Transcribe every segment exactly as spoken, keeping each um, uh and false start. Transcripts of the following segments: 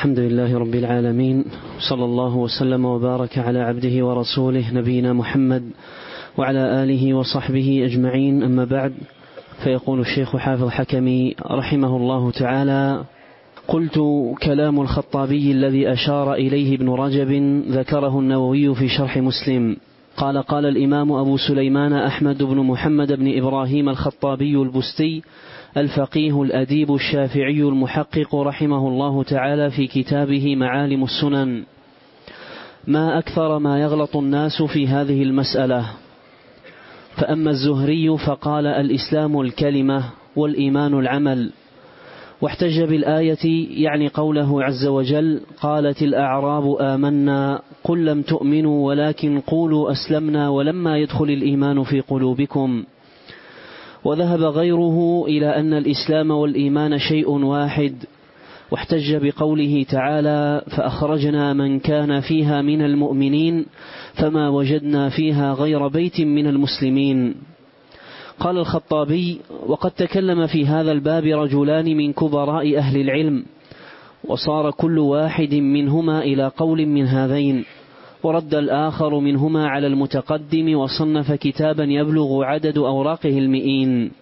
الحمد لله رب العالمين، صلى الله وسلم وبارك على عبده ورسوله نبينا محمد وعلى آله وصحبه أجمعين، أما بعد. فيقول الشيخ حافظ حكمي رحمه الله تعالى: قلت: كلام الخطابي الذي أشار إليه ابن رجب ذكره النووي في شرح مسلم. قال: قال الإمام أبو سليمان أحمد بن محمد بن إبراهيم الخطابي البستي الفقيه الأديب الشافعي المحقق رحمه الله تعالى في كتابه معالم السنن: ما أكثر ما يغلط الناس في هذه المسألة. فأما الزهري فقال: الإسلام الكلمة والإيمان العمل، واحتج بالآية يعني قوله عز وجل: قالت الأعراب آمنا قل لم تؤمنوا ولكن قولوا أسلمنا ولما يدخل الإيمان في قلوبكم. وذهب غيره إلى أن الإسلام والإيمان شيء واحد، واحتج بقوله تعالى: فأخرجنا من كان فيها من المؤمنين فما وجدنا فيها غير بيت من المسلمين. قال الخطابي: وقد تكلم في هذا الباب رجلان من كبراء أهل العلم، وصار كل واحد منهما إلى قول من هذين، ورد الآخر منهما على المتقدم وصنف كتابا يبلغ عدد أوراقه المئين.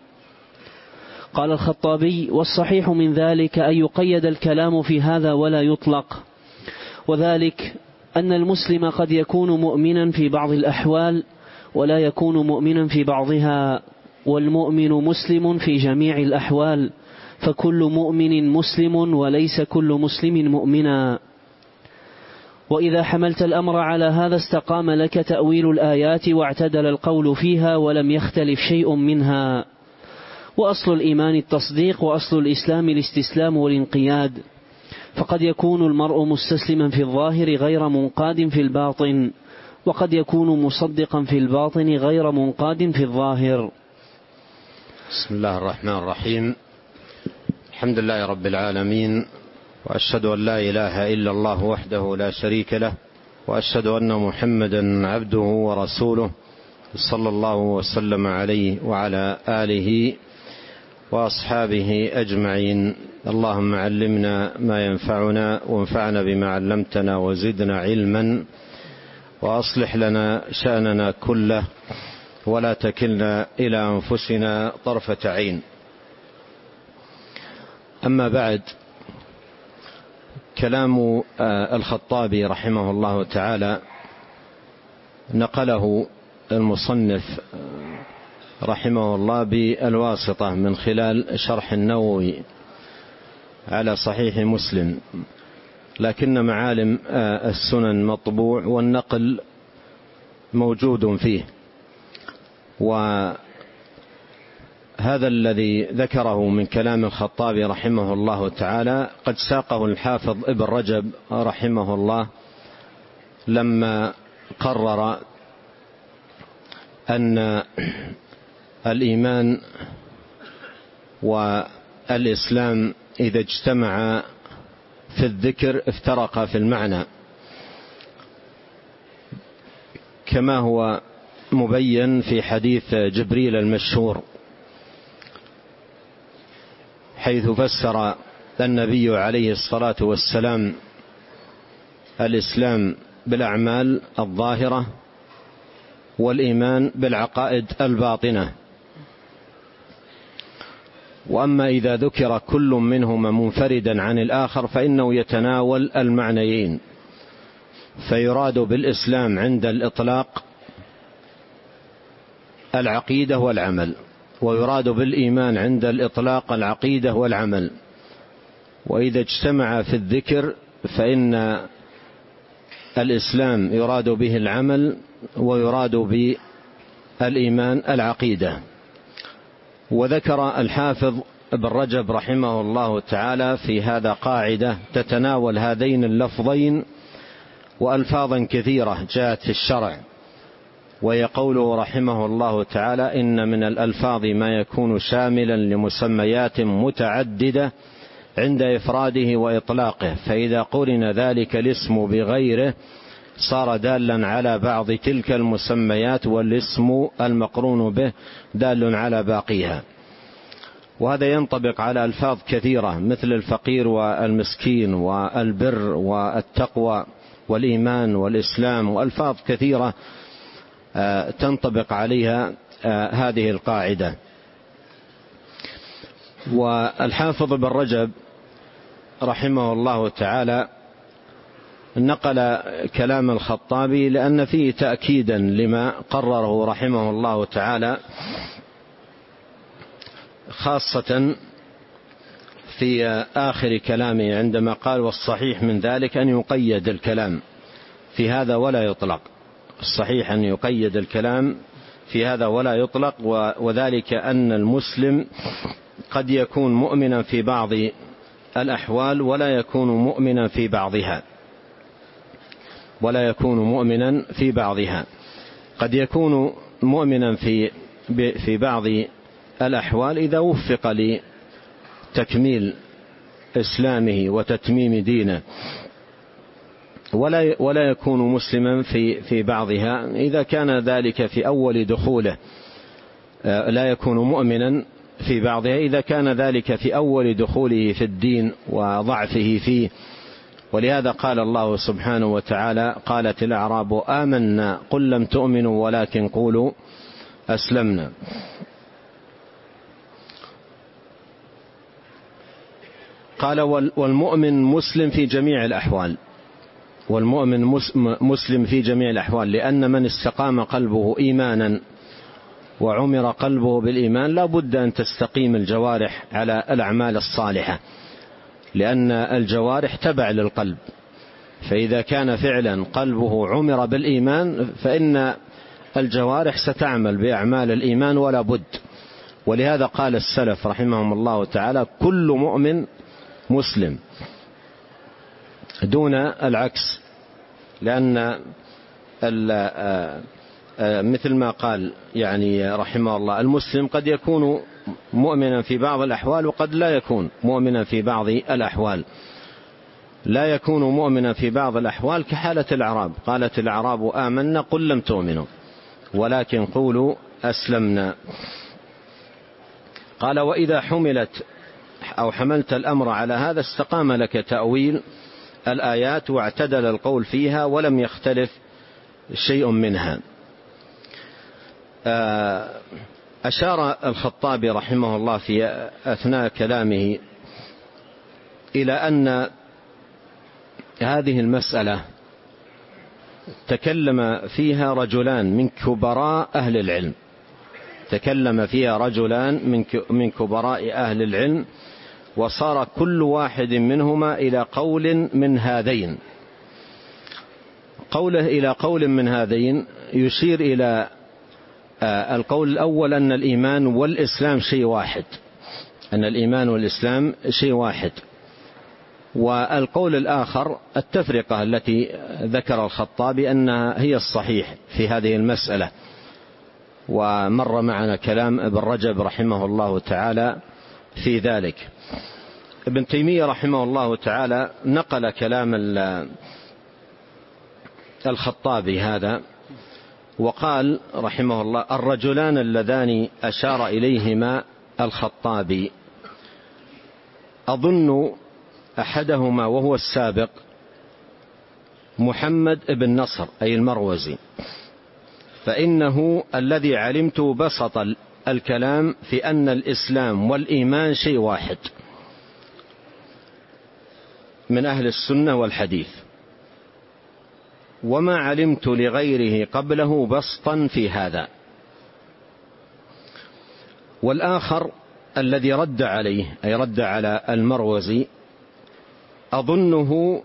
قال الخطابي: والصحيح من ذلك أن يقيد الكلام في هذا ولا يطلق، وذلك أن المسلم قد يكون مؤمنا في بعض الأحوال ولا يكون مؤمنا في بعضها، والمؤمن مسلم في جميع الأحوال، فكل مؤمن مسلم وليس كل مسلم مؤمنا. وإذا حملت الأمر على هذا استقام لك تأويل الآيات واعتدل القول فيها ولم يختلف شيء منها. وأصل الإيمان التصديق، وأصل الإسلام الاستسلام والانقياد، فقد يكون المرء مستسلما في الظاهر غير منقاد في الباطن، وقد يكون مصدقا في الباطن غير منقاد في الظاهر. بسم الله الرحمن الرحيم. الحمد لله رب العالمين، وأشهد أن لا إله إلا الله وحده لا شريك له، وأشهد أن محمدا عبده ورسوله صلى الله وسلم عليه وعلى آله وأصحابه أجمعين. اللهم علمنا ما ينفعنا وانفعنا بما علمتنا وزدنا علما، وأصلح لنا شأننا كله ولا تكلنا إلى أنفسنا طرفة عين. أما بعد، كلام الخطابي رحمه الله تعالى نقله المصنف رحمه الله بالواسطة من خلال شرح النووي على صحيح مسلم، لكن معالم السنن مطبوع والنقل موجود فيه. وهذا الذي ذكره من كلام الخطابي رحمه الله تعالى قد ساقه الحافظ ابن رجب رحمه الله لما قرر أن الإيمان والإسلام إذا اجتمعا في الذكر افترقا في المعنى، كما هو مبين في حديث جبريل المشهور، حيث فسر النبي عليه الصلاة والسلام الإسلام بالأعمال الظاهرة والإيمان بالعقائد الباطنة. وأما إذا ذكر كل منهما منفردا عن الآخر فإنه يتناول المعنيين، فيراد بالإسلام عند الإطلاق العقيدة والعمل، ويراد بالإيمان عند الإطلاق العقيدة والعمل. وإذا اجتمع في الذكر فإن الإسلام يراد به العمل، ويراد بالإيمان العقيدة. وذكر الحافظ ابن رجب رحمه الله تعالى في هذا قاعدة تتناول هذين اللفظين وألفاظا كثيرة جاءت في الشرع، وهي قوله رحمه الله تعالى: إن من الألفاظ ما يكون شاملا لمسميات متعددة عند إفراده وإطلاقه، فإذا قرن ذلك الاسم بغيره صار دالا على بعض تلك المسميات، والاسم المقرون به دال على باقيها. وهذا ينطبق على ألفاظ كثيرة مثل الفقير والمسكين والبر والتقوى والإيمان والإسلام، وألفاظ كثيرة تنطبق عليها هذه القاعدة. والحافظ ابن رجب رحمه الله تعالى نقل كلام الخطابي لأن فيه تأكيدا لما قرره رحمه الله تعالى، خاصة في آخر كلامه عندما قال: والصحيح من ذلك أن يقيد الكلام في هذا ولا يطلق. الصحيح أن يقيد الكلام في هذا ولا يطلق، وذلك أن المسلم قد يكون مؤمنا في بعض الأحوال ولا يكون مؤمنا في بعضها ولا يكون مؤمنا في بعضها قد يكون مؤمنا في في بعض الأحوال إذا وفق لتكميل إسلامه وتتميم دينه، ولا ولا يكون مسلما في في بعضها إذا كان ذلك في أول دخوله، لا يكون مؤمنا في بعضها إذا كان ذلك في أول دخوله في الدين وضعفه فيه. ولهذا قال الله سبحانه وتعالى: قالت الأعراب آمنا قل لم تؤمنوا ولكن قولوا أسلمنا. قال: والمؤمن مسلم في جميع الأحوال، والمؤمن مسلم في جميع الأحوال، لأن من استقام قلبه إيمانا وعمر قلبه بالإيمان لا بد أن تستقيم الجوارح على الأعمال الصالحة، لأن الجوارح تبع للقلب، فإذا كان فعلا قلبه عمر بالإيمان فإن الجوارح ستعمل بأعمال الإيمان ولا بد. ولهذا قال السلف رحمهم الله تعالى: كل مؤمن مسلم، دون العكس، لأن مثل ما قال يعني رحمه الله: المسلم قد يكون مؤمنا في بعض الأحوال وقد لا يكون مؤمنا في بعض الأحوال. لا يكون مؤمنا في بعض الأحوال كحالة الأعراب، قالت الأعراب آمنا قل لم تؤمنوا ولكن قولوا أسلمنا. قال: وإذا حملت أو حملت الأمر على هذا استقام لك تأويل الآيات واعتدل القول فيها ولم يختلف شيء منها. أشار الخطابي رحمه الله في أثناء كلامه إلى أن هذه المسألة تكلم فيها رجلان من كبراء أهل العلم تكلم فيها رجلان من كبراء أهل العلم، وصار كل واحد منهما إلى قول من هذين. قوله إلى قول من هذين يشير إلى القول الأول أن الإيمان والإسلام شيء واحد أن الإيمان والإسلام شيء واحد والقول الآخر التفرقة التي ذكر الخطابي أنها هي الصحيح في هذه المسألة. ومر معنا كلام ابن رجب رحمه الله تعالى في ذلك. ابن تيمية رحمه الله تعالى نقل كلام الخطابي هذا وقال رحمه الله: الرجلان اللذان أشار إليهما الخطابي أظن أحدهما وهو السابق محمد بن نصر أي المروزي، فإنه الذي علمت بسط الكلام في أن الإسلام والإيمان شيء واحد من أهل السنة والحديث، وما علمت لغيره قبله بسطا في هذا. والآخر الذي رد عليه أي رد على المروزي أظنه،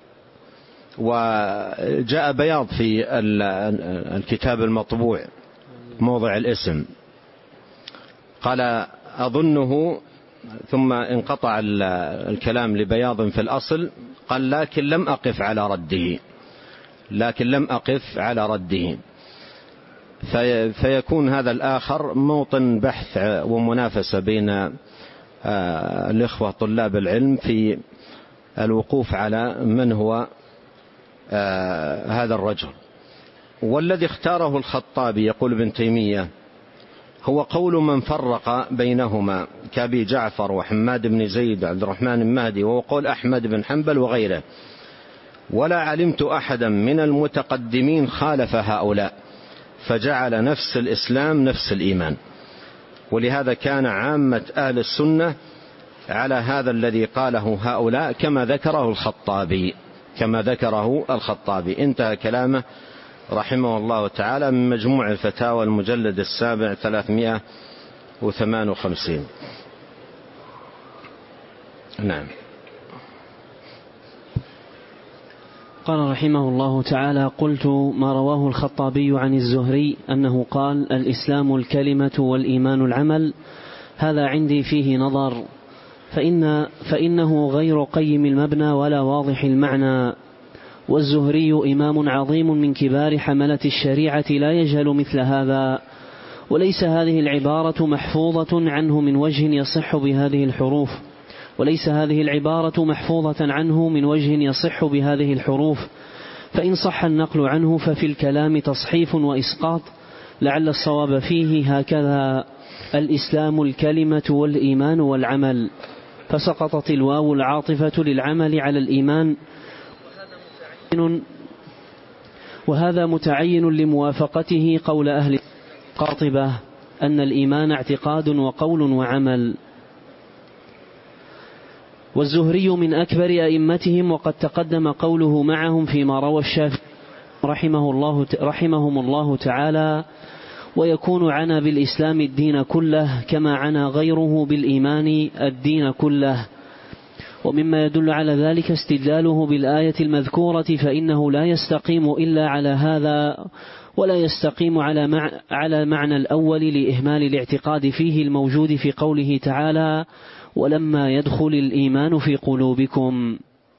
وجاء بياض في الكتاب المطبوع موضع الاسم، قال أظنه ثم انقطع الكلام لبياض في الأصل، قال لكن لم أقف على رده لكن لم أقف على رده في فيكون هذا الآخر موطن بحث ومنافسة بين الإخوة طلاب العلم في الوقوف على من هو هذا الرجل. والذي اختاره الخطابي يقول ابن تيمية هو قول من فرق بينهما كأبي جعفر وحماد بن زيد وعبد الرحمن المهدي، وهو قول أحمد بن حنبل وغيره، ولا علمت أحدا من المتقدمين خالف هؤلاء فجعل نفس الإسلام نفس الإيمان. ولهذا كان عامة أهل السنة على هذا الذي قاله هؤلاء كما ذكره الخطابي كما ذكره الخطابي. انتهى كلامه رحمه الله تعالى من مجموع الفتاوى المجلد السابع ثلاثمائة وثمانية وخمسين. نعم. قال رحمه الله تعالى: قلت ما رواه الخطابي عن الزهري أنه قال: الإسلام الكلمة والإيمان العمل، هذا عندي فيه نظر، فإن فإنه غير قيم المبنى ولا واضح المعنى. والزهري إمام عظيم من كبار حملة الشريعة لا يجهل مثل هذا، وليس هذه العبارة محفوظة عنه من وجه يصح بهذه الحروف وليس هذه العبارة محفوظة عنه من وجه يصح بهذه الحروف فإن صح النقل عنه ففي الكلام تصحيف وإسقاط، لعل الصواب فيه هكذا: الإسلام الكلمة والإيمان والعمل، فسقطت الواو العاطفة للعمل على الإيمان، وهذا متعين لموافقته قول أهل قاطبة أن الإيمان اعتقاد وقول وعمل. والزهري من أكبر أئمتهم، وقد تقدم قوله معهم فيما روى الشافعي رحمه الله رحمهم الله تعالى: ويكون عنا بالإسلام الدين كله كما عنا غيره بالإيمان الدين كله. ومما يدل على ذلك استدلاله بالآية المذكورة، فإنه لا يستقيم إلا على هذا، ولا يستقيم على مع على معنى الأول لإهمال الاعتقاد فيه الموجود في قوله تعالى: ولما يدخل الإيمان في قلوبكم.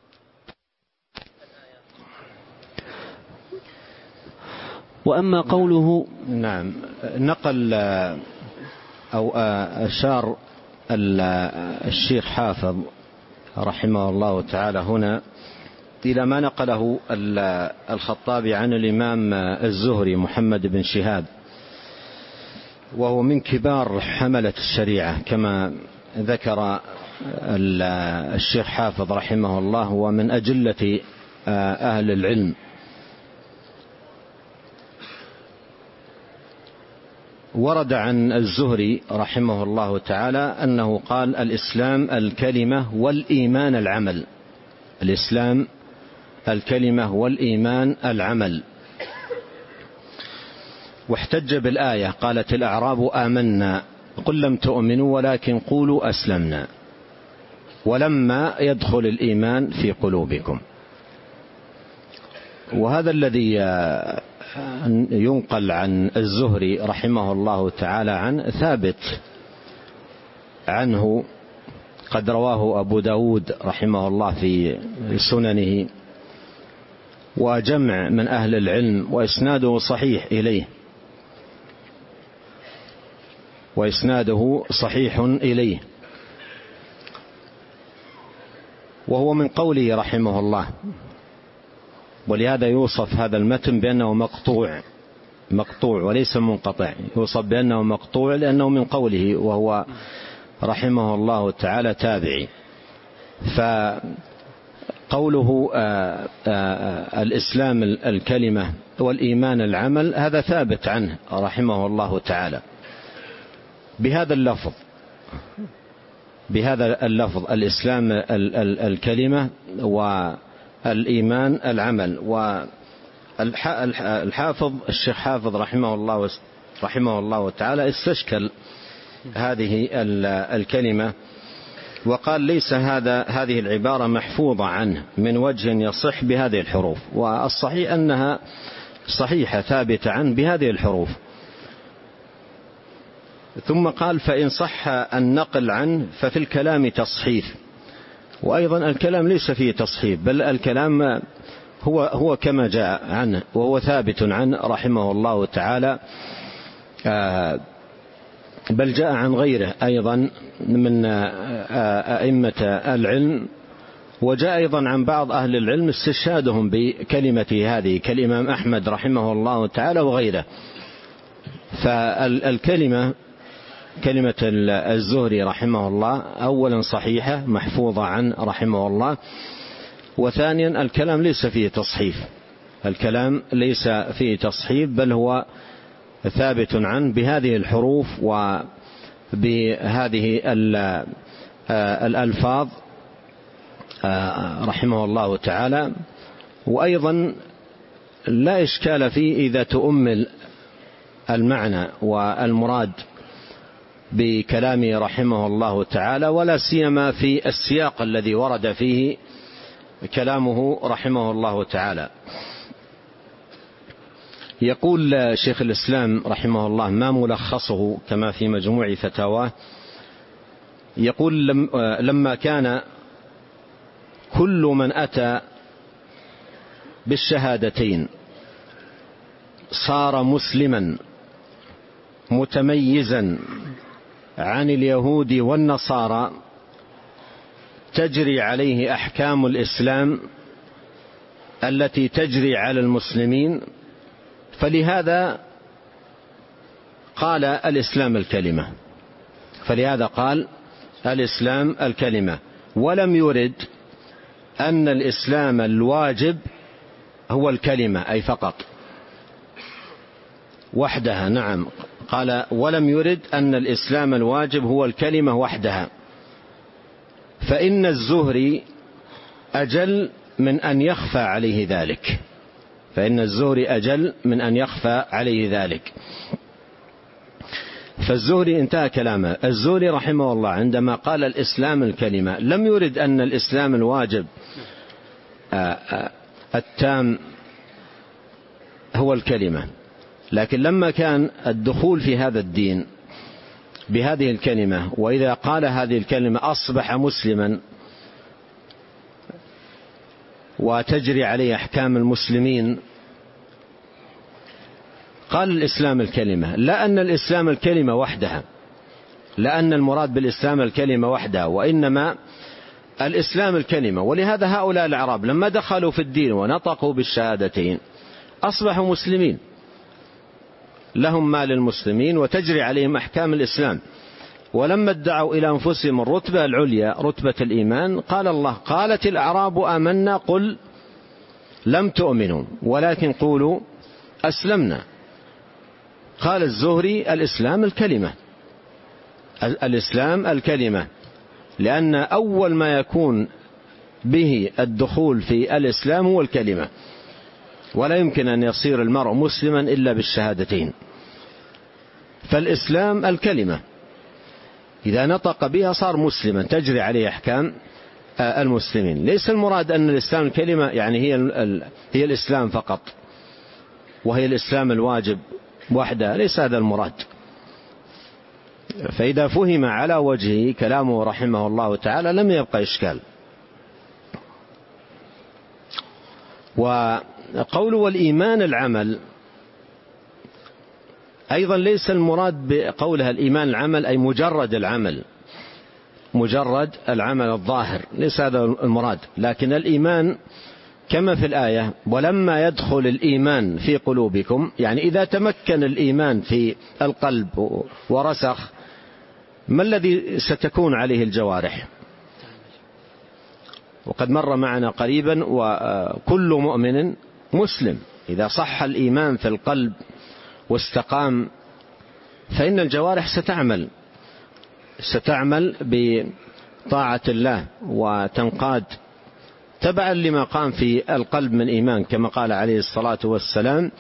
وأما قوله نعم، نقل أو أشار الشيخ حافظ رحمه الله تعالى هنا إلى ما نقله الخطابي عن الإمام الزهري محمد بن شهاب، وهو من كبار حملة الشريعة كما ذكر الشيخ حافظ رحمه الله، ومن أجلة أهل العلم. ورد عن الزهري رحمه الله تعالى أنه قال: الإسلام الكلمة والإيمان العمل. الإسلام الكلمة والإيمان العمل. واحتج بالآية: قالت الأعراب آمنا قل لم تؤمنوا ولكن قولوا أسلمنا ولما يدخل الإيمان في قلوبكم. وهذا الذي ينقل عن الزهري رحمه الله تعالى عنه ثابت عنه، قد رواه أبو داود رحمه الله في سننه وجمع من أهل العلم، وإسناده صحيح إليه وإسناده صحيح إليه وهو من قوله رحمه الله. ولهذا يوصف هذا المتن بأنه مقطوع مقطوع وليس منقطع، يوصف بأنه مقطوع لأنه من قوله، وهو رحمه الله تعالى تابعي. فقوله آآ آآ الإسلام الكلمة والإيمان العمل هذا ثابت عنه رحمه الله تعالى بهذا اللفظ بهذا اللفظ الإسلام الكلمة والإيمان العمل. والحافظ الشيخ حافظ رحمه الله رحمه الله تعالى استشكل هذه الكلمة وقال: ليس هذا هذه العبارة محفوظة عنه من وجه يصح بهذه الحروف، والصحيح أنها صحيحة ثابتة عنه بهذه الحروف. ثم قال: فإن صح النقل عنه ففي الكلام تصحيف. وأيضا الكلام ليس فيه تصحيف، بل الكلام هو هو كما جاء عنه، وهو ثابت عنه رحمه الله تعالى، بل جاء عن غيره أيضا من أئمة العلم، وجاء أيضا عن بعض أهل العلم استشهادهم بكلمة هذه كالإمام أحمد رحمه الله تعالى وغيره. فالكلمة كلمة الزهري رحمه الله أولا صحيحة محفوظة عن رحمه الله، وثانيا الكلام ليس فيه تصحيف، الكلام ليس فيه تصحيف بل هو ثابت عنه بهذه الحروف وبهذه الألفاظ رحمه الله تعالى. وأيضا لا إشكال فيه إذا تؤمل المعنى والمراد بكلامه رحمه الله تعالى، ولا سيما في السياق الذي ورد فيه كلامه رحمه الله تعالى. يقول شيخ الإسلام رحمه الله ما ملخصه كما في مجموع فتاواه، يقول لما كان كل من أتى بالشهادتين صار مسلما متميزا عن اليهود والنصارى تجري عليه أحكام الإسلام التي تجري على المسلمين، فلهذا قال الإسلام الكلمة، فلهذا قال الإسلام الكلمة، ولم يرد أن الإسلام الواجب هو الكلمة أي فقط وحدها. نعم، قال ولم يرد أن الإسلام الواجب هو الكلمة وحدها، فإن الزهري أجل من أن يخفى عليه ذلك، فإن الزهري أجل من أن يخفى عليه ذلك. فالزهري انتهى كلامه. الزهري رحمه الله عندما قال الإسلام الكلمة لم يرد أن الإسلام الواجب التام هو الكلمة، لكن لما كان الدخول في هذا الدين بهذه الكلمة، وإذا قال هذه الكلمة أصبح مسلما وتجري عليه أحكام المسلمين، قال الإسلام الكلمة، لا أن الإسلام الكلمة وحدها، لأن المراد بالإسلام الكلمة وحدها، وإنما الإسلام الكلمة. ولهذا هؤلاء الأعراب لما دخلوا في الدين ونطقوا بالشهادتين أصبحوا مسلمين، لهم ما للمسلمين وتجري عليهم أحكام الإسلام. ولما ادعوا إلى أنفسهم الرتبة العليا رتبة الإيمان قال الله قالت الأعراب آمنا قل لم تؤمنوا ولكن قولوا أسلمنا. قال الزهري الإسلام الكلمة، الإسلام الكلمة، لأن أول ما يكون به الدخول في الإسلام هو الكلمة، ولا يمكن أن يصير المرء مسلما إلا بالشهادتين. فالإسلام الكلمة إذا نطق بها صار مسلما تجري عليه أحكام المسلمين. ليس المراد أن الإسلام الكلمة يعني هي هي الإسلام فقط وهي الإسلام الواجب وحده، ليس هذا المراد. فإذا فهم على وجهه كلامه رحمه الله تعالى لم يبقى إشكال. وقول والإيمان العمل أيضا ليس المراد بقولها الإيمان العمل أي مجرد العمل، مجرد العمل الظاهر، ليس هذا المراد، لكن الإيمان كما في الآية ولما يدخل الإيمان في قلوبكم، يعني إذا تمكن الإيمان في القلب ورسخ ما الذي ستكون عليه الجوارح؟ وقد مر معنا قريبا وكل مؤمن مسلم إذا صح الإيمان في القلب واستقام فإن الجوارح ستعمل ستعمل بطاعة الله وتنقاد تبعا لما قام في القلب من إيمان، كما قال عليه الصلاة والسلام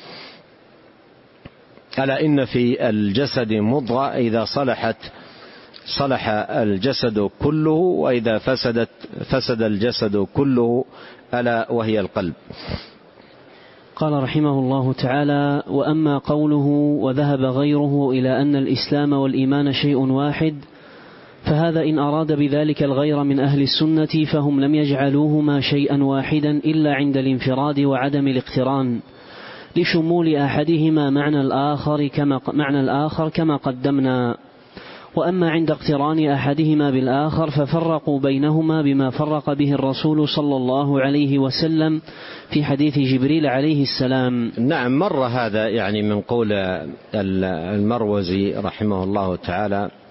ألا إن في الجسد مضغة إذا صلحت صلح الجسد كله وإذا فسدت فسد الجسد كله ألا وهي القلب. قال رحمه الله تعالى: وأما قوله وذهب غيره إلى أن الإسلام والإيمان شيء واحد، فهذا إن أراد بذلك الغير من أهل السنة فهم لم يجعلوهما شيئا واحدا إلا عند الانفراد وعدم الاقتران، لشمول أحدهما معنى الآخر كما, معنى الآخر كما قدمنا. وأما عند اقتران أحدهما بالآخر ففرقوا بينهما بما فرق به الرسول صلى الله عليه وسلم في حديث جبريل عليه السلام. نعم، مر هذا يعني من قول المروزي رحمه الله تعالى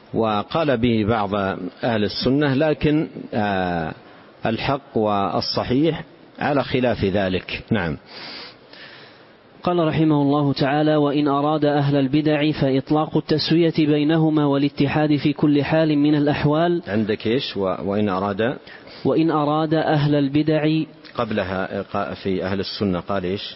وقال به بعض أهل السنة، لكن الحق والصحيح على خلاف ذلك. نعم. قال رحمه الله تعالى: وإن أراد أهل البدع فإطلاق التسوية بينهما والاتحاد في كل حال من الأحوال. عندك إيش؟ وإن أراد وإن أراد أهل البدع قبلها في أهل السنة قال إيش؟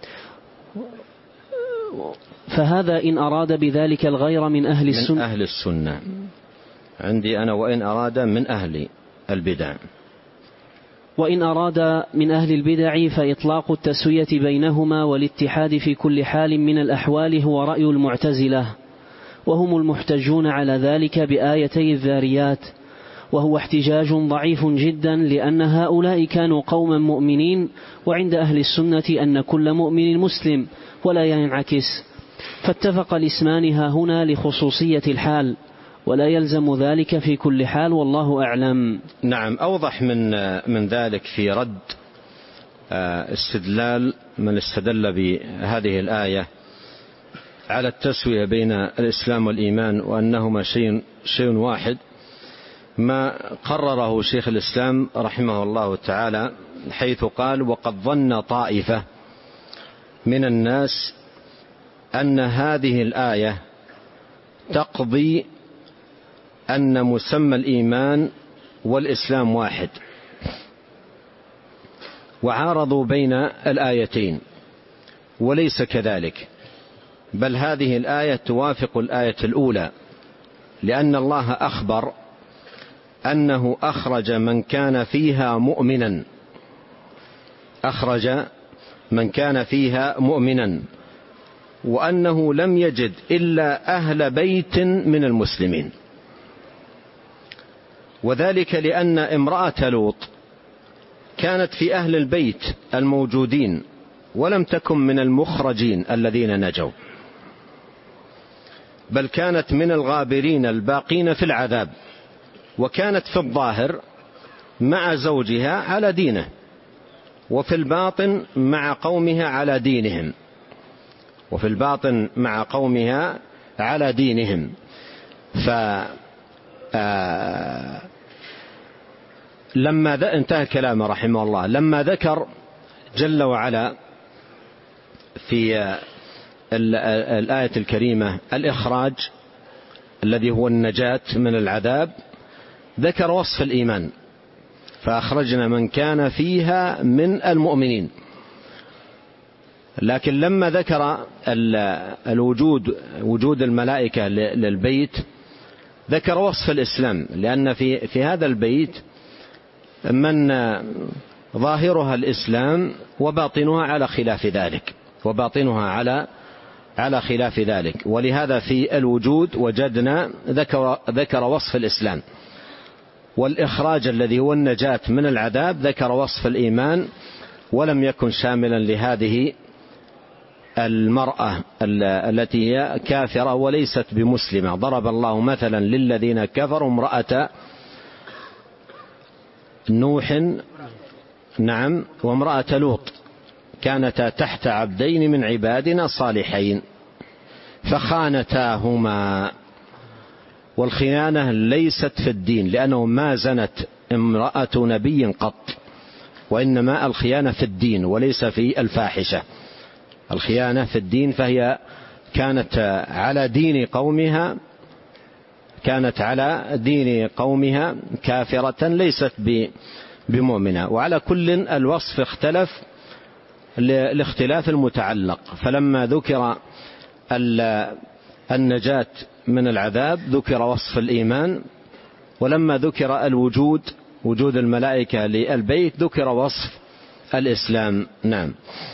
فهذا إن أراد بذلك الغير من أهل السنة من أهل السنة. عندي أنا وإن أراد من أهل البدع. وإن أراد من أهل البدع فإطلاق التسوية بينهما والاتحاد في كل حال من الأحوال هو رأي المعتزلة، وهم المحتجون على ذلك بآيتي الذاريات، وهو احتجاج ضعيف جدا، لأن هؤلاء كانوا قوما مؤمنين، وعند أهل السنة أن كل مؤمن مسلم ولا ينعكس، فاتفق الاسمان ها هنا لخصوصية الحال، ولا يلزم ذلك في كل حال، والله أعلم. نعم. أوضح من من ذلك في رد استدلال من استدل بهذه الآية على التسوية بين الإسلام والإيمان وأنهما شيء شيء واحد، ما قرره شيخ الإسلام رحمه الله تعالى، حيث قال: وقد ظن طائفة من الناس أن هذه الآية تقضي أن مسمى الإيمان والإسلام واحد، وعارضوا بين الآيتين، وليس كذلك، بل هذه الآية توافق الآية الأولى، لأن الله أخبر أنه أخرج من كان فيها مؤمنا أخرج من كان فيها مؤمنا وأنه لم يجد إلا أهل بيت من المسلمين، وذلك لأن امرأة لوط كانت في أهل البيت الموجودين، ولم تكن من المخرجين الذين نجوا، بل كانت من الغابرين الباقين في العذاب، وكانت في الظاهر مع زوجها على دينه، وفي الباطن مع قومها على دينهم وفي الباطن مع قومها على دينهم ف لما انتهى كلامه رحمه الله، لما ذكر جل وعلا في الآية الكريمة الإخراج الذي هو النجاة من العذاب، ذكر وصف الإيمان: فأخرجنا من كان فيها من المؤمنين. لكن لما ذكر الوجود وجود الملائكة للبيت، ذكر وصف الإسلام، لأن في في هذا البيت من ظاهرها الإسلام وباطنها على خلاف ذلك وباطنها على على خلاف ذلك ولهذا في الوجود وجدنا ذكر ذكر وصف الإسلام، والإخراج الذي هو النجاة من العذاب ذكر وصف الإيمان، ولم يكن شاملا لهذه المرأة التي هي كافرة وليست بمسلمة. ضرب الله مثلا للذين كفروا امرأة نوح نعم وامرأة لوط كانتا تحت عبدين من عبادنا صالحين فخانتاهما. والخيانة ليست في الدين، لأنه ما زنت امرأة نبي قط، وإنما الخيانة في الدين وليس في الفاحشة. الخيانة في الدين، فهي كانت على دين قومها كانت على دين قومها كافرة ليست بمؤمنة. وعلى كل الوصف اختلف لاختلاف المتعلق، فلما ذكر النجاة من العذاب ذكر وصف الإيمان، ولما ذكر الوجود وجود الملائكة للبيت ذكر وصف الإسلام. نعم.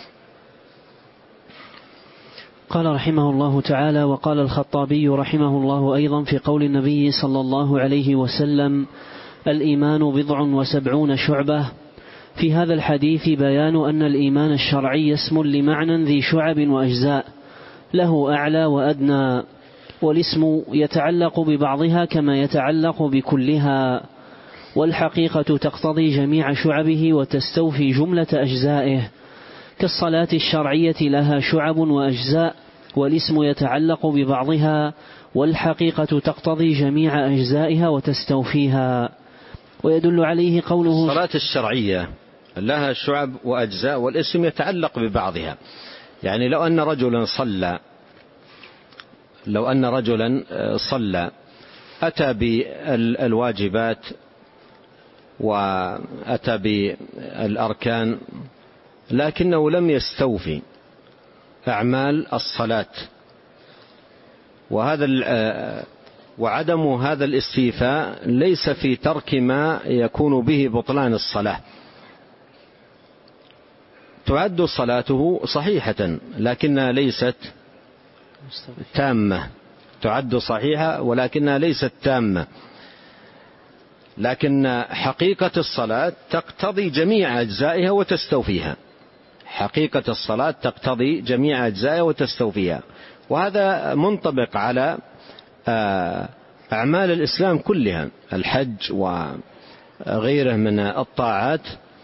قال رحمه الله تعالى: وقال الخطابي رحمه الله أيضا في قول النبي صلى الله عليه وسلم: الإيمان بضع وسبعون شعبة، في هذا الحديث بيان أن الإيمان الشرعي اسم لمعنى ذي شعب وأجزاء، له أعلى وأدنى، والاسم يتعلق ببعضها كما يتعلق بكلها، والحقيقة تقتضي جميع شعبه وتستوفي جملة أجزائه، كالصلاة الشرعية لها شعب وأجزاء، والاسم يتعلق ببعضها، والحقيقة تقتضي جميع أجزائها وتستوفيها. ويدل عليه قوله: الصلاة الشرعية لها شعب وأجزاء، والاسم يتعلق ببعضها. يعني لو أن رجلا صلى لو أن رجلا صلى أتى بالواجبات وأتى بالأركان، لكنه لم يستوفي أعمال الصلاة، وهذا وعدم هذا الاستيفاء ليس في ترك ما يكون به بطلان الصلاة. تعد صلاته صحيحة لكنها ليست تامة، تعد صحيحة ولكنها ليست تامة. لكن حقيقة الصلاة تقتضي جميع أجزائها وتستوفيها، حقيقة الصلاة تقتضي جميع أجزائها وتستوفيها، وهذا منطبق على أعمال الإسلام كلها، الحج وغيره من الطاعات.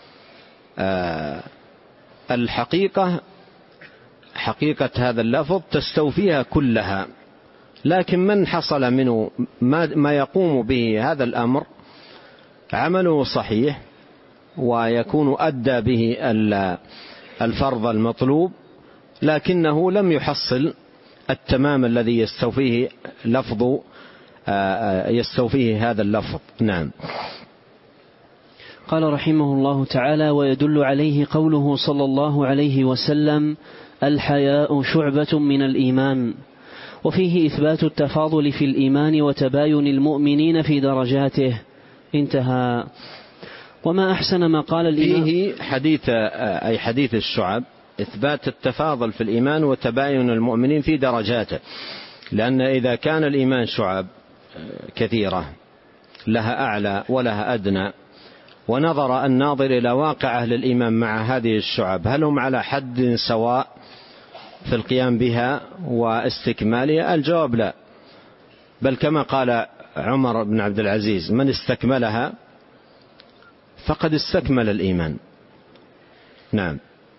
الحقيقة حقيقة هذا اللفظ تستوفيها كلها، لكن من حصل منه ما يقوم به هذا الأمر عمله صحيح ويكون أدى به الفرض المطلوب، لكنه لم يحصل التمام الذي يستوفيه لفظ يستوفيه هذا اللفظ. نعم. قال رحمه الله تعالى: ويدل عليه قوله صلى الله عليه وسلم: الحياء شعبة من الإيمان. وفيه إثبات التفاضل في الإيمان وتباين المؤمنين في درجاته. انتهى. وما أحسن ما قال الإمام فيه حديث أي حديث الشعب، إثبات التفاضل في الإيمان وتباين المؤمنين في درجاته، لأن إذا كان الإيمان شعب كثيرة لها أعلى ولها أدنى، ونظر الناظر إلى واقع أهل الإيمان مع هذه الشعب، هل هم على حد سواء في القيام بها واستكمالها؟ الجواب لا، بل كما قال عمر بن عبد العزيز: من استكملها فقد استكمل الإيمان. نعم.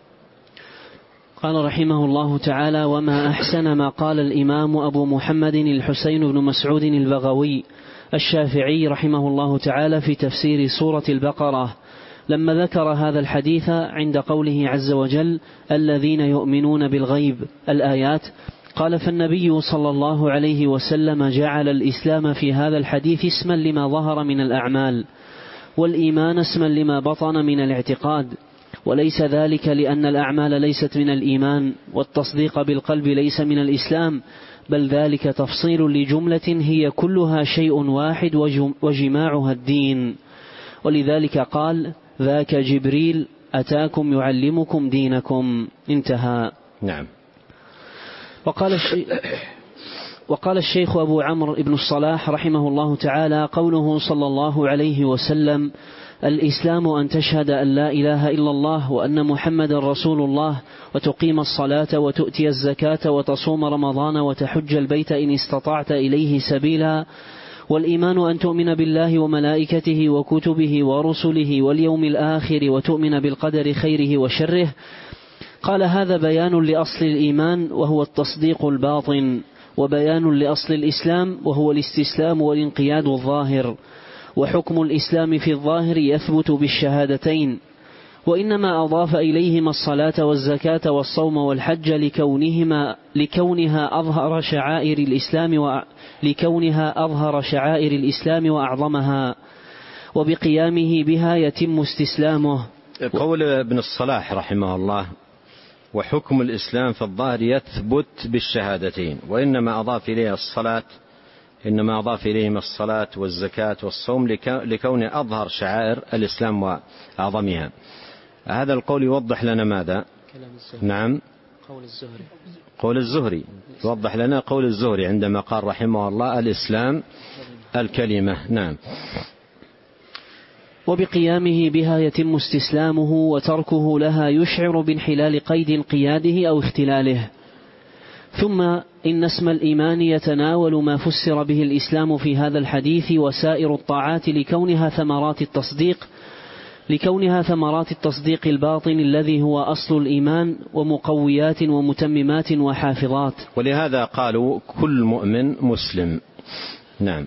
قال رحمه الله تعالى: وما أحسن ما قال الإمام أبو محمد الحسين بن مسعود البغوي الشافعي رحمه الله تعالى في تفسير سورة البقرة لما ذكر هذا الحديث عند قوله عز وجل: الذين يؤمنون بالغيب، الآيات. قال: فالنبي صلى الله عليه وسلم جعل الإسلام في هذا الحديث اسما لما ظهر من الأعمال، والإيمان اسما لما بطن من الاعتقاد، وليس ذلك لأن الأعمال ليست من الإيمان والتصديق بالقلب ليس من الإسلام، بل ذلك تفصيل لجملة هي كلها شيء واحد وجماعها الدين. ولذلك قال: ذاك جبريل أتاكم يعلمكم دينكم. انتهى. نعم. وقال الشيخ وقال الشيخ أبو عمرو بن الصلاح رحمه الله تعالى: قوله صلى الله عليه وسلم: الإسلام أن تشهد أن لا إله إلا الله وأن محمد رسول الله، وتقيم الصلاة وتؤتي الزكاة وتصوم رمضان وتحج البيت إن استطعت إليه سبيلا، والإيمان أن تؤمن بالله وملائكته وكتبه ورسله واليوم الآخر وتؤمن بالقدر خيره وشره. قال: هذا بيان لأصل الإيمان وهو التصديق الباطن، وبيان لأصل الإسلام وهو الاستسلام والانقياد الظاهر، وحكم الإسلام في الظاهر يثبت بالشهادتين، وإنما أضاف إليهما الصلاة والزكاة والصوم والحج لكونهما لكونها أظهر شعائر الإسلام و... لكونها أظهر شعائر الإسلام وأعظمها، وبقيامه بها يتم استسلامه. قول ابن الصلاح رحمه الله: وحكم الإسلام في الظاهر يثبت بالشهادتين، وإنما أضاف إليها الصلاة إنما أضاف إليهما الصلاة والزكاة والصوم لكون أظهر شعائر الإسلام وأعظمها. هذا القول يوضح لنا ماذا؟ نعم. قول الزهري قول الزهري يوضح لنا قول الزهري عندما قال رحمه الله: الإسلام الكلمة. نعم. وبقيامه بها يتم استسلامه، وتركه لها يشعر بانحلال قيد انقياده أو اختلاله. ثم إن اسم الإيمان يتناول ما فسر به الإسلام في هذا الحديث وسائر الطاعات لكونها ثمرات التصديق، لكونها ثمرات التصديق الباطن الذي هو أصل الإيمان ومقويات ومتممات وحافظات. ولهذا قالوا كل مؤمن مسلم. نعم.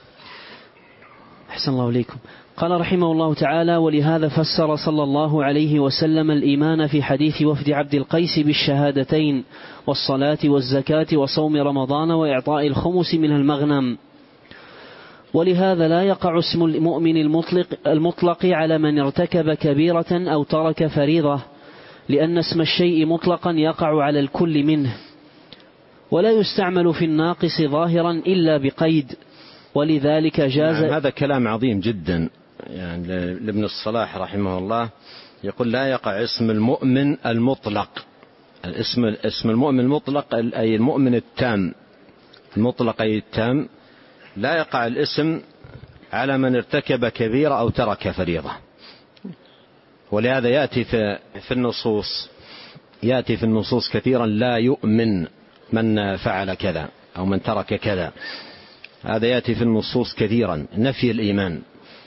أحسن الله إليكم. قال رحمه الله تعالى: ولهذا فسر صلى الله عليه وسلم الإيمان في حديث وفد عبد القيس بالشهادتين والصلاة والزكاة وصوم رمضان وإعطاء الخمس من المغنم. ولهذا لا يقع اسم المؤمن المطلق, المطلق على من ارتكب كبيرة أو ترك فريضة، لأن اسم الشيء مطلقا يقع على الكل منه، ولا يستعمل في الناقص ظاهرا إلا بقيد، ولذلك جاز. نعم، هذا كلام عظيم جدا يعني لابن الصلاح رحمه الله، يقول لا يقع اسم المؤمن المطلق. الاسم اسم المؤمن المطلق أي المؤمن التام، المطلق أي التام، لا يقع الاسم على من ارتكب كبيرة أو ترك فريضة. ولهذا يأتي في في النصوص يأتي في النصوص كثيرا لا يؤمن من فعل كذا أو من ترك كذا. هذا يأتي في النصوص كثيرا، نفي الإيمان.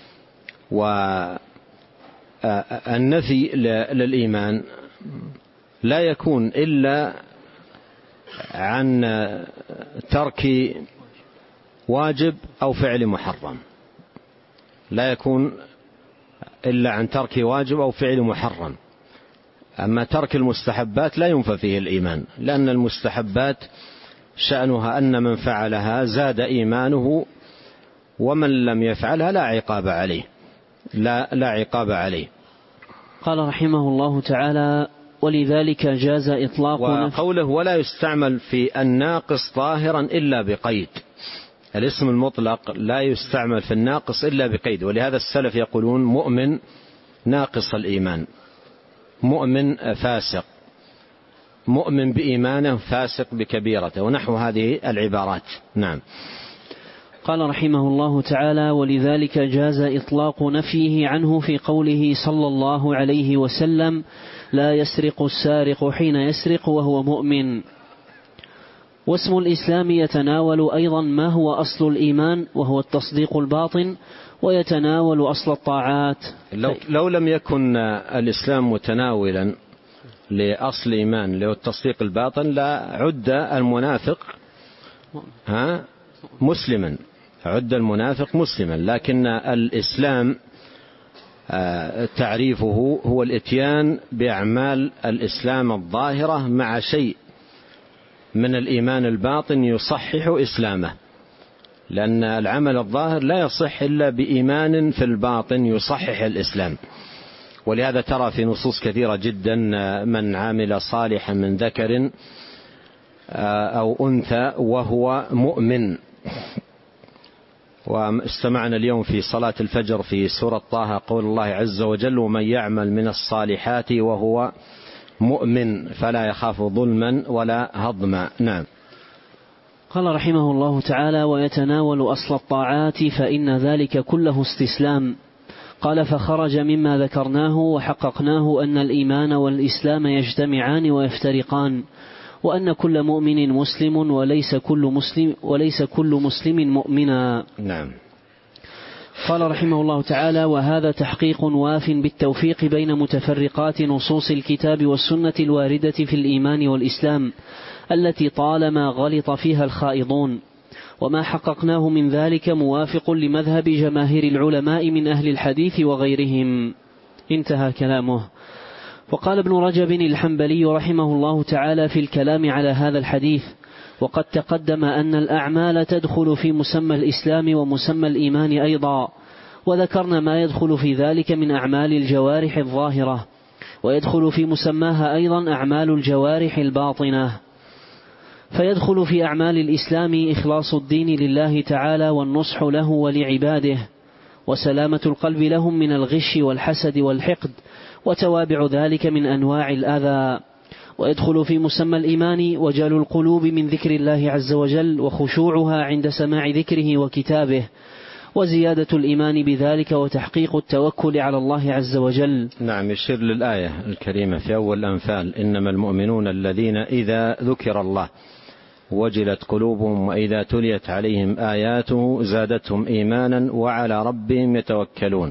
والنفي للإيمان لا يكون إلا عن ترك واجب أو فعل محرم، لا يكون إلا عن ترك واجب أو فعل محرم. أما ترك المستحبات لا ينفى فيه الإيمان، لأن المستحبات شأنها أن من فعلها زاد إيمانه، ومن لم يفعلها لا عقاب عليه لا, لا عقاب عليه. قال رحمه الله تعالى: ولذلك جاز إطلاق. وقوله ولا يستعمل في الناقص ظاهرا إلا بقيد، الاسم المطلق لا يستعمل في الناقص إلا بقيد. ولهذا السلف يقولون مؤمن ناقص الإيمان، مؤمن فاسق، مؤمن بإيمانه فاسق بكبيرته، ونحو هذه العبارات. نعم. قال رحمه الله تعالى: ولذلك جاز إطلاق نفيه عنه في قوله صلى الله عليه وسلم: لا يسرق السارق حين يسرق وهو مؤمن. واسم الإسلام يتناول أيضا ما هو أصل الإيمان وهو التصديق الباطن، ويتناول أصل الطاعات. لو, لو لم يكن الإسلام متناولا لأصل الإيمان اللي هو التصديق الباطن لا عد المنافق ها مسلما، عد المنافق مسلما. لكن الإسلام تعريفه هو الإتيان بأعمال الإسلام الظاهرة مع شيء من الإيمان الباطن يصحح إسلامه، لأن العمل الظاهر لا يصح إلا بإيمان في الباطن يصحح الإسلام. ولهذا ترى في نصوص كثيرة جدا من عامل صالحا من ذكر أو أنثى وهو مؤمن. واستمعنا اليوم في صلاة الفجر في سورة طه قول الله عز وجل: ومن يعمل من الصالحات وهو مؤمن فلا يخاف ظلما ولا هضما. نعم. قال رحمه الله تعالى: ويتناول أصل الطاعات فإن ذلك كله استسلام. قال: فخرج مما ذكرناه وحققناه أن الإيمان والإسلام يجتمعان ويفترقان، وأن كل مؤمن مسلم وليس كل مسلم وليس كل مسلم مؤمنا. نعم. قال رحمه الله تعالى: وهذا تحقيق واف بالتوفيق بين متفرقات نصوص الكتاب والسنة الواردة في الإيمان والإسلام التي طالما غلط فيها الخائضون، وما حققناه من ذلك موافق لمذهب جماهير العلماء من أهل الحديث وغيرهم. انتهى كلامه. وقال ابن رجب الحنبلي رحمه الله تعالى في الكلام على هذا الحديث: وقد تقدم أن الأعمال تدخل في مسمى الإسلام ومسمى الإيمان أيضا، وذكرنا ما يدخل في ذلك من أعمال الجوارح الظاهرة، ويدخل في مسماها أيضا أعمال الجوارح الباطنة. فيدخل في أعمال الإسلام إخلاص الدين لله تعالى والنصح له ولعباده، وسلامة القلب لهم من الغش والحسد والحقد وتوابع ذلك من أنواع الأذى. ويدخل في مسمى الإيمان وجل القلوب من ذكر الله عز وجل وخشوعها عند سماع ذكره وكتابه، وزيادة الإيمان بذلك وتحقيق التوكل على الله عز وجل. نعم. يشير للآية الكريمة في أول الأنفال: إنما المؤمنون الذين إذا ذكر الله وجلت قلوبهم وإذا تليت عليهم آياته زادتهم إيمانا وعلى ربهم يتوكلون.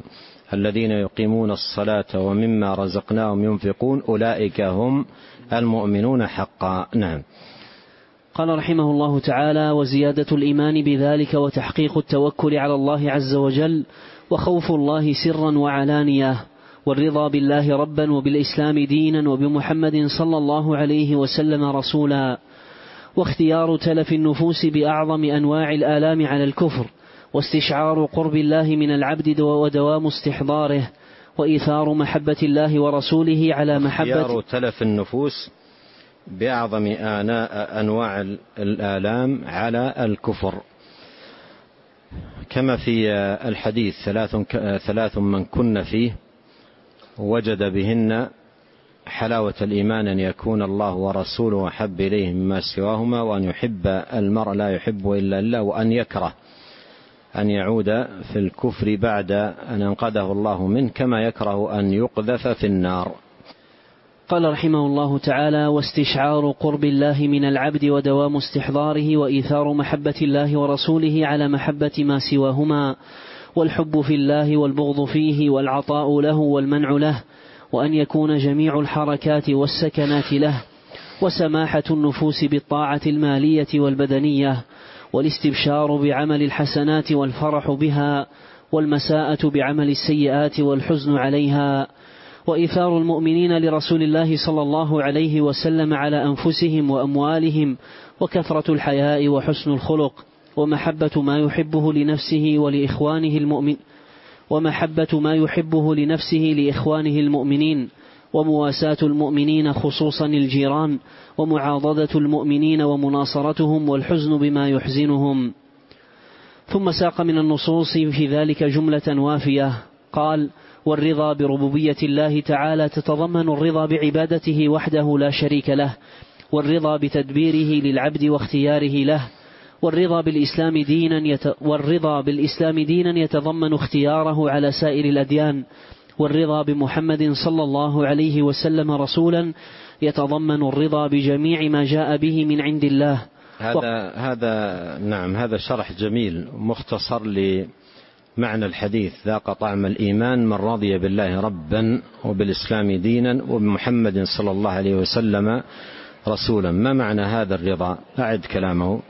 الذين يقيمون الصلاة ومما رزقناهم ينفقون أولئك هم المؤمنون حقا. نعم. قال رحمه الله تعالى: وزيادة الإيمان بذلك وتحقيق التوكل على الله عز وجل وخوف الله سرا وعلانية، والرضا بالله ربا وبالإسلام دينا وبمحمد صلى الله عليه وسلم رسولا، واختيار تلف النفوس بأعظم أنواع الآلام على الكفر، واستشعار قرب الله من العبد ودوام استحضاره، وإيثار محبة الله ورسوله على محبة اختيار تلف النفوس بأعظم أنواع الآلام على الكفر، كما في الحديث: ثلاث ثلاث من كن فيه وجد بهن حلاوة الإيمان، أن يكون الله ورسوله أحب إليه مما سواهما، وأن يحب المرء لا يحب إلا الله، وأن يكره أن يعود في الكفر بعد أن أنقذه الله منه، كما يكره أن يقذف في النار. قال رحمه الله تعالى: واستشعار قرب الله من العبد ودوام استحضاره، وإيثار محبة الله ورسوله على محبة ما سواهما، والحب في الله والبغض فيه، والعطاء له والمنع له، وأن يكون جميع الحركات والسكنات له، وسماحة النفوس بالطاعة المالية والبدنية، والاستبشار بعمل الحسنات والفرح بها، والمساءة بعمل السيئات والحزن عليها، وإيثار المؤمنين لرسول الله صلى الله عليه وسلم على أنفسهم وأموالهم، وكثرة الحياء وحسن الخلق، ومحبة ما يحبه لنفسه ولإخوانه المؤمن ومحبة ما يحبه لنفسه لإخوانه المؤمنين، ومواساة المؤمنين خصوصا الجيران، ومعاضدة المؤمنين ومناصرتهم، والحزن بما يحزنهم. ثم ساق من النصوص في ذلك جملة وافية. قال: والرضا بربوبية الله تعالى تتضمن الرضا بعبادته وحده لا شريك له، والرضا بتدبيره للعبد واختياره له، والرضا بالإسلام دينا يت... والرضا بالإسلام دينا يتضمن اختياره على سائر الأديان، والرضا بمحمد صلى الله عليه وسلم رسولا يتضمن الرضا بجميع ما جاء به من عند الله. هذا و... هذا نعم هذا شرح جميل مختصر لمعنى الحديث: ذاق طعم الإيمان من رضي بالله ربا وبالإسلام دينا وبمحمد صلى الله عليه وسلم رسولا. ما معنى هذا الرضا؟ أعد كلامه.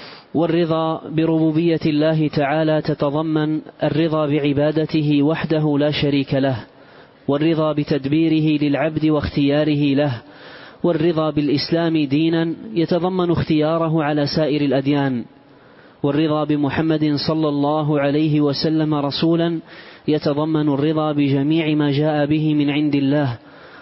والرضا بربوبية الله تعالى تتضمن الرضا بعبادته وحده لا شريك له، والرضا بتدبيره للعبد واختياره له، والرضا بالإسلام دينا يتضمن اختياره على سائر الأديان، والرضا بمحمد صلى الله عليه وسلم رسولا يتضمن الرضا بجميع ما جاء به من عند الله،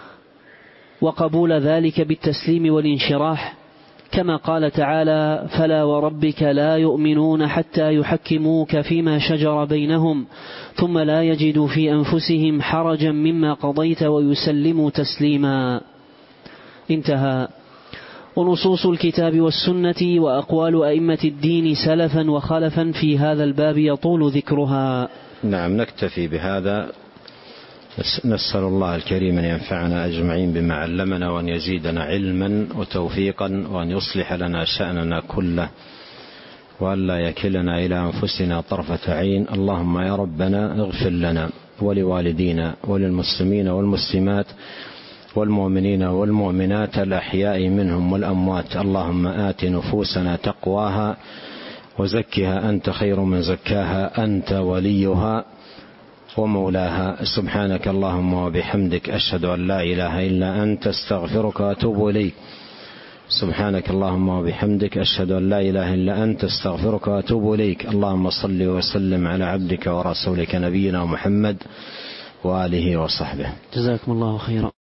وقبول ذلك بالتسليم والانشراح، كما قال تعالى: فلا وربك لا يؤمنون حتى يحكموك فيما شجر بينهم ثم لا يجدوا في أنفسهم حرجا مما قضيت ويسلموا تسليما. انتهى. ونصوص الكتاب والسنة وأقوال أئمة الدين سلفا وخلفا في هذا الباب يطول ذكرها. نعم، نكتفي بهذا. نسأل الله الكريم أن ينفعنا أجمعين بما علمنا، وأن يزيدنا علما وتوفيقا، وأن يصلح لنا شأننا كله، وأن لا يكلنا إلى أنفسنا طرفة عين. اللهم يا ربنا اغفر لنا ولوالدينا وللمسلمين والمسلمات والمؤمنين والمؤمنات الأحياء منهم والأموات. اللهم آت نفوسنا تقواها وزكها أنت خير من زكاها، أنت وليها ومولاها. سبحانك اللهم وبحمدك، أشهد أن لا إله إلا أنت، استغفرك وأتوب إليك. سبحانك اللهم وبحمدك، أشهد أن لا إله إلا أنت، استغفرك وأتوب إليك. اللهم صل وسلم على عبدك ورسولك نبينا محمد وآله وصحبه. جزاكم الله خيرا.